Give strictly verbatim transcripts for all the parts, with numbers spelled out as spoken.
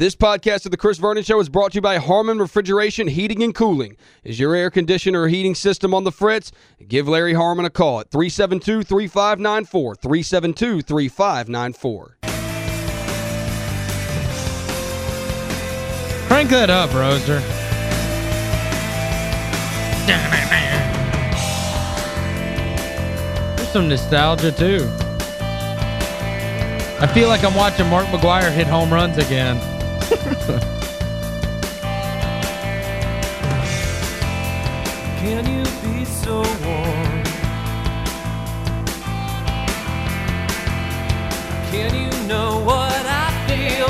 This podcast of The Chris Vernon Show is brought to you by Harmon Refrigeration, Heating, and Cooling. Is your air conditioner or heating system on the fritz? Give Larry Harmon a call at three seven two, three five nine four, three seven two, three five nine four. Crank that up, Roaster. There's some nostalgia, too. I feel like I'm watching Mark McGwire hit home runs again. Can you be so warm? Can you know what I feel?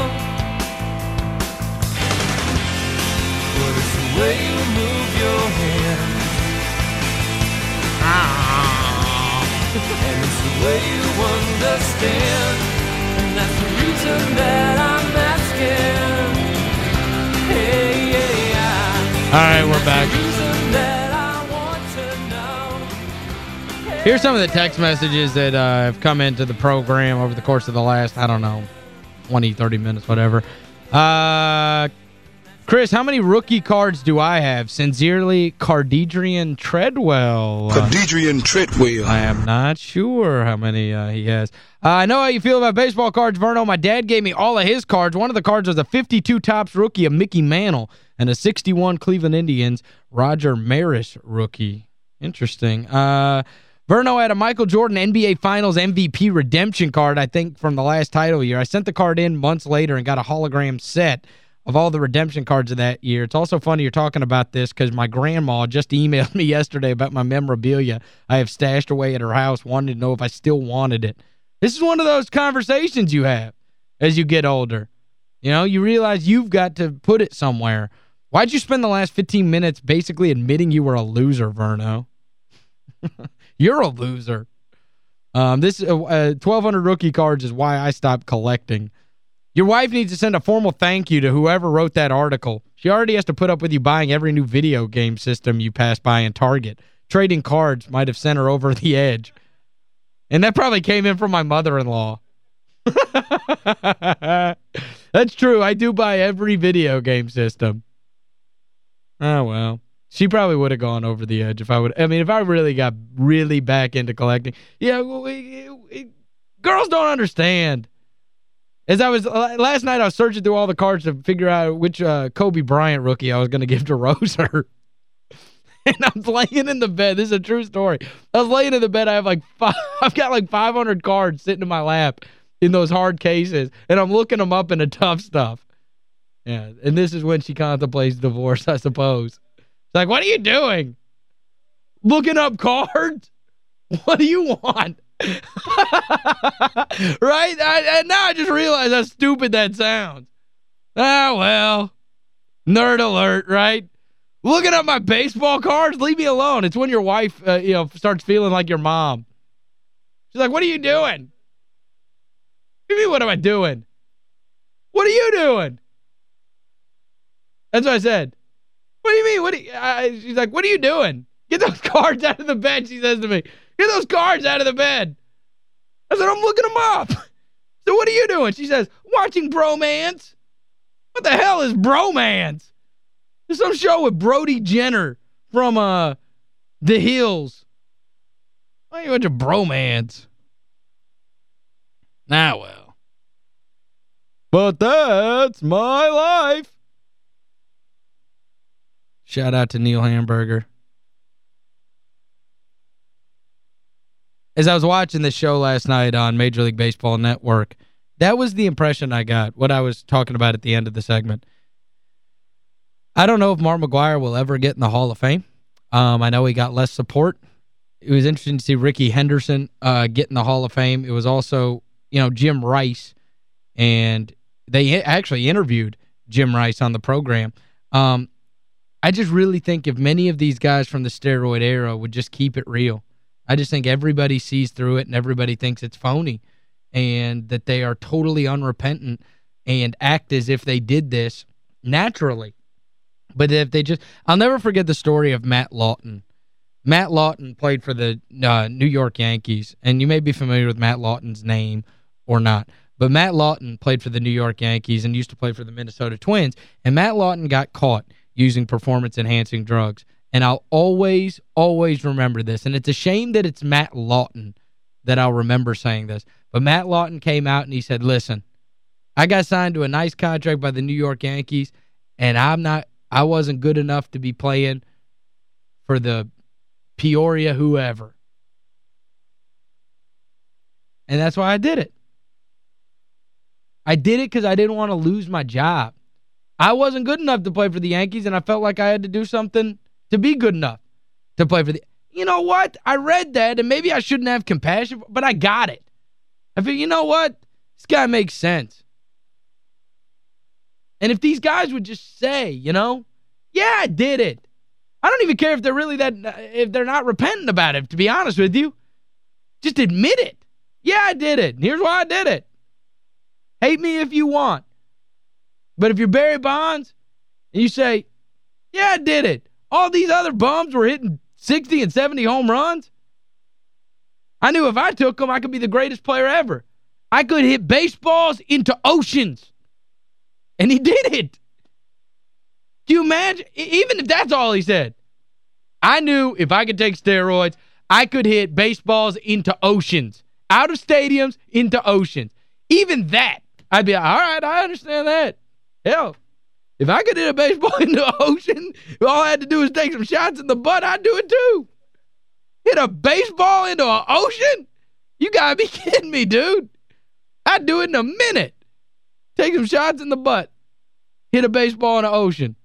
But it's the way you move your hands, and it's the way you understand. And that's the reason that I'm asking. Hey, yeah, yeah. All right, we're back. Here's some of the text messages that uh, have come into the program over the course of the last, I don't know, twenty, thirty minutes, whatever. Uh, Chris, how many rookie cards do I have? Sincerely, Cardedrian Treadwell. Cardedrian Treadwell. I am not sure how many uh, he has. Uh, I know how you feel about baseball cards, Verno. My dad gave me all of his cards. One of the cards was a fifty-two Topps rookie of Mickey Mantle and a sixty-one Cleveland Indians Roger Maris rookie. Interesting. Uh, Verno had a Michael Jordan N B A Finals M V P redemption card, I think, from the last title year. I sent the card in months later and got a hologram set of all the redemption cards of that year. It's also funny you're talking about this because my grandma just emailed me yesterday about my memorabilia I have stashed away at her house, wanted to know if I still wanted it. This is one of those conversations you have as you get older. You know, you realize you've got to put it somewhere. Why'd you spend the last fifteen minutes basically admitting you were a loser, Verno? You're a loser. Um, this uh, twelve hundred rookie cards is why I stopped collecting. Your wife needs to send a formal thank you to whoever wrote that article. She already has to put up with you buying every new video game system you pass by in Target. Trading cards might have sent her over the edge. And that probably came in from my mother-in-law. That's true. I do buy every video game system. Oh, well. She probably would have gone over the edge if I would. I mean, if I really got really back into collecting. Yeah, we, we, girls don't understand. As I was, last night I was searching through all the cards to figure out which uh, Kobe Bryant rookie I was going to give to Roser. And I was laying in the bed. This is a true story. I was laying in the bed. I have like five, I've got like five hundred cards sitting in my lap in those hard cases. And I'm looking them up in the tough stuff. Yeah, and this is when she contemplates divorce, I suppose. It's like, what are you doing? Looking up cards? What do you want? Right? I, and now I just realize how stupid that sounds. Ah, well. Nerd alert, right? Looking up my baseball cards? Leave me alone. It's when your wife, uh, you know, starts feeling like your mom. She's like, what are you doing? What do you mean, what am I doing? What are you doing? That's what I said. What do you mean? What? Do you, I, she's like, what are you doing? Get those cards out of the bed, she says to me. Get those cards out of the bed. I said, I'm looking them up. So what are you doing? She says, watching Bromance. What the hell is Bromance? There's some show with Brody Jenner from uh The Hills. Why are you watching Bromance? Ah, well. But that's my life. Shout out to Neil Hamburger. As I was watching this show last night on Major League Baseball Network, that was the impression I got, what I was talking about at the end of the segment. I don't know if Mark McGwire will ever get in the Hall of Fame. Um, I know he got less support. It was interesting to see Ricky Henderson uh, get in the Hall of Fame. It was also, you know, Jim Rice, and they actually interviewed Jim Rice on the program. Um, I just really think if many of these guys from the steroid era would just keep it real, I just think everybody sees through it and everybody thinks it's phony and that they are totally unrepentant and act as if they did this naturally. But if they just... I'll never forget the story of Matt Lawton. Matt Lawton played for the uh, New York Yankees, and you may be familiar with Matt Lawton's name or not. But But Matt Lawton played for the New York Yankees and used to play for the Minnesota Twins. And Matt Lawton got caught using performance-enhancing drugs. And I'll always, always remember this. And it's a shame that it's Matt Lawton that I'll remember saying this. But Matt Lawton came out and he said, listen, I got signed to a nice contract by the New York Yankees, and I'm not, I wasn't good enough to be playing for the Peoria whoever. And that's why I did it. I did it because I didn't want to lose my job. I wasn't good enough to play for the Yankees, and I felt like I had to do something to be good enough to play for the... You know what? I read that, and maybe I shouldn't have compassion, but I got it. I feel, you know what? This guy makes sense. And if these guys would just say, you know, yeah, I did it. I don't even care if they're really that, if they're not repentant about it, to be honest with you. Just admit it. Yeah, I did it. And here's why I did it. Hate me if you want. But if you're Barry Bonds and you say, yeah, I did it. All these other bums were hitting sixty and seventy home runs. I knew if I took them, I could be the greatest player ever. I could hit baseballs into oceans. And he did it. Do you imagine? Even if that's all he said. I knew if I could take steroids, I could hit baseballs into oceans. Out of stadiums, into oceans. Even that, I'd be like, all right, I understand that. Hell, if I could hit a baseball into the ocean, all I had to do was take some shots in the butt, I'd do it too. Hit a baseball into an ocean? You gotta be kidding me, dude. I'd do it in a minute. Take some shots in the butt. Hit a baseball in the ocean.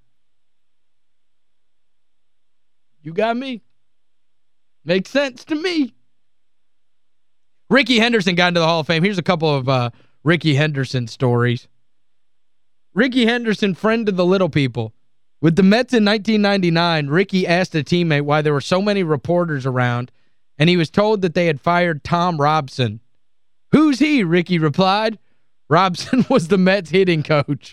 You got me. Makes sense to me. Rickey Henderson got into the Hall of Fame. Here's a couple of uh, Rickey Henderson stories. Rickey Henderson, friend of the little people. With the Mets in nineteen ninety-nine, Rickey asked a teammate why there were so many reporters around, and he was told that they had fired Tom Robson. Who's he? Rickey replied. Robson was the Mets hitting coach.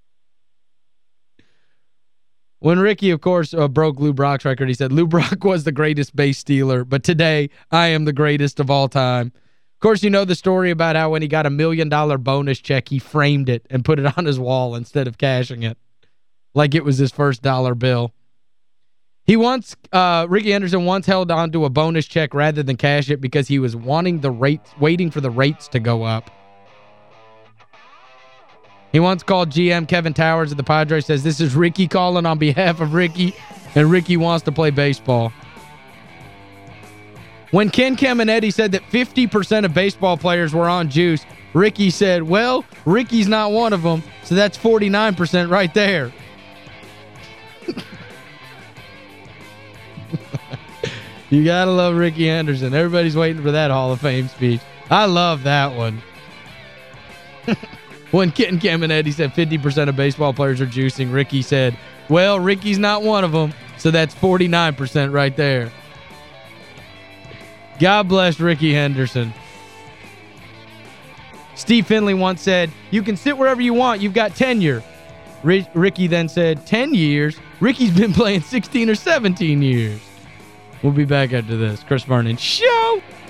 When Rickey, of course, uh, broke Lou Brock's record, he said, Lou Brock was the greatest base stealer, but today I am the greatest of all time. Of course, you know the story about how when he got a million dollar bonus check, he framed it and put it on his wall instead of cashing it, like it was his first dollar bill. He once, uh, Rickey Henderson once held on to a bonus check rather than cash it because he was wanting the rates, waiting for the rates to go up. He once called G M Kevin Towers of the Padres, says, this is Rickey calling on behalf of Rickey, and Rickey wants to play baseball. When Ken Caminiti said that fifty percent of baseball players were on juice, Rickey said, well, Rickey's not one of them, so that's forty-nine percent right there. You gotta love Rickey Henderson. Everybody's waiting for that Hall of Fame speech. I love that one. When Ken Caminiti said fifty percent of baseball players are juicing, Rickey said, well, Rickey's not one of them, so that's forty-nine percent right there. God bless Rickey Henderson. Steve Finley once said, you can sit wherever you want, you've got tenure. R Rickey then said, ten years? Rickey's been playing sixteen or seventeen years. We'll be back after this. Chris Vernon Show!